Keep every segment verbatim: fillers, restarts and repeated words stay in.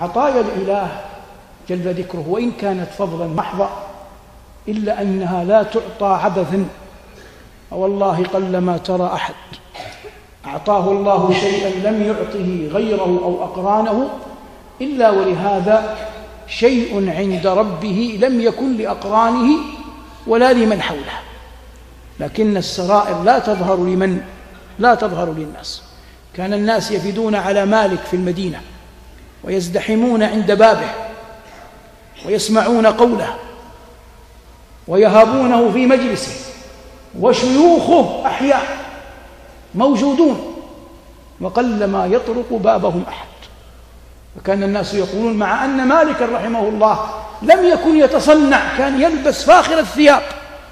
عطايا الإله جل ذكره وإن كانت فضلا محضا إلا أنها لا تعطى عبثا. والله قلما ترى أحد أعطاه الله شيئا لم يعطه غيره أو أقرانه إلا ولهذا شيء عند ربه لم يكن لأقرانه ولا لمن حوله. لكن السرائر لا تظهر لمن لا تظهر للناس. كان الناس يفدون على مالك في المدينة ويزدحمون عند بابه ويسمعون قوله ويهابونه في مجلسه، وشيوخه أحياء موجودون وقلما يطرق بابهم أحد. وكان الناس يقولون مع أن مالكا رحمه الله لم يكن يتصنع، كان يلبس فاخر الثياب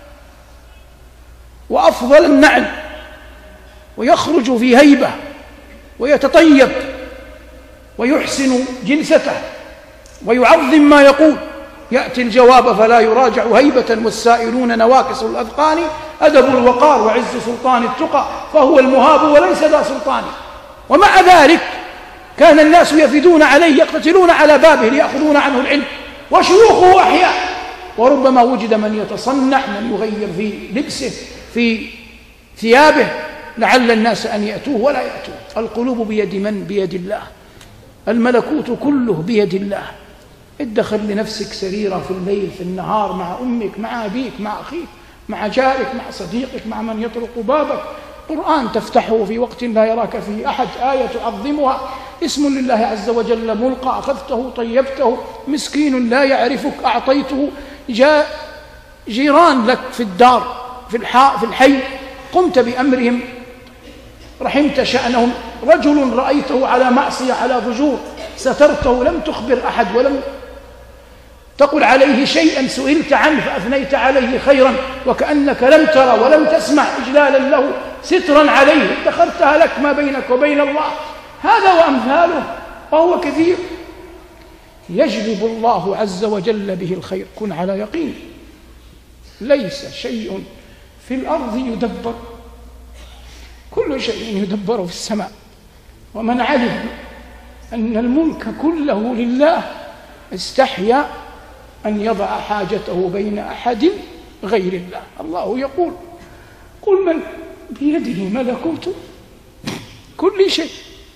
وأفضل النعل ويخرج في هيبة ويتطيب ويحسن جلسته ويعظم ما يقول، يأتي الجواب فلا يراجع هيبة والسائلون نواكس الأذقان، أدب الوقار وعز سلطان التقى فهو المهاب وليس ذا سلطان. ومع ذلك كان الناس يفدون عليه يقتتلون على بابه ليأخذون عنه العلم وشيوخه أحياء. وربما وجد من يتصنع، من يغير في لبسه في ثيابه لعل الناس أن يأتوه ولا يأتوه. القلوب بيد من؟ بيد الله. الملكوت كله بيد الله. ادخر لنفسك سريرة في الليل في النهار مع أمك مع أبيك مع أخيك مع جارك مع صديقك مع من يطرق بابك، قرآن تفتحه في وقت لا يراك فيه أحد، آية تعظمها، اسم لله عز وجل ملقى أخذته طيبته، مسكين لا يعرفك أعطيته، جاء جيران لك في الدار في الحاء في الحي قمت بأمرهم رحمت شأنهم، رجل رأيته على معصية على فجور سترته لم تخبر أحد ولم تقل عليه شيئا، سئلت عنه فأثنيت عليه خيرا وكأنك لم ترى ولم تسمع إجلالا له سترا عليه، ادخرتها لك ما بينك وبين الله. هذا وأمثاله وهو كثير يجلب الله عز وجل به الخير. كن على يقين ليس شيء في الأرض يدبر، كل شيء يدبر في السماء. ومن علم أن الملك كله لله استحيا أن يضع حاجته بين أحد غير الله. الله يقول قل من بيده ملكوت كل شيء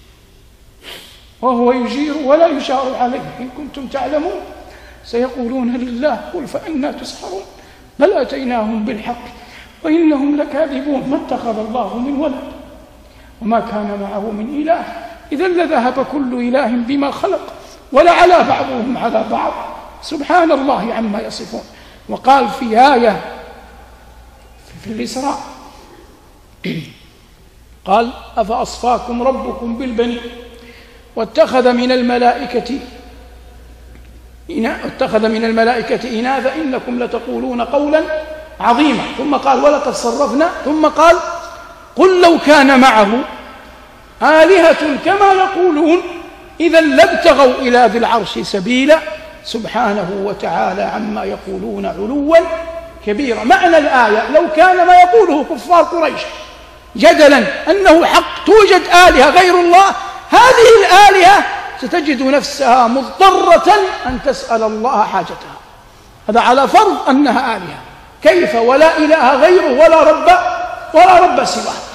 وهو يجير ولا يجار عليه إن كنتم تعلمون. سيقولون لله قل فأنا تسحرون بل أتيناهم بالحق وإنهم لكاذبون. ما اتخذ الله من ولد وما كان معه من إله إذا لذهب كل إله بما خلق ولعلى بعضهم على بعض سبحان الله عما يصفون. وقال في آية في الإسراء قال أفأصفاكم ربكم بالبنين واتخذ من الملائكة اتخذ من الملائكة إناثا إنكم لتقولون قولا عظيما. ثم قال ولقد صرفنا، ثم قال قل لو كان معه آلهة كما يقولون إذا لابتغوا إلى ذي العرش سبيلا سبحانه وتعالى عما يقولون علوا كبيرا. معنى الآية لو كان ما يقوله كفار قريش جدلا أنه حق توجد آلهة غير الله، هذه الآلهة ستجد نفسها مضطرة أن تسأل الله حاجتها. هذا على فرض أنها آلهة، كيف ولا إله غيره ولا رب ولا رب سواه.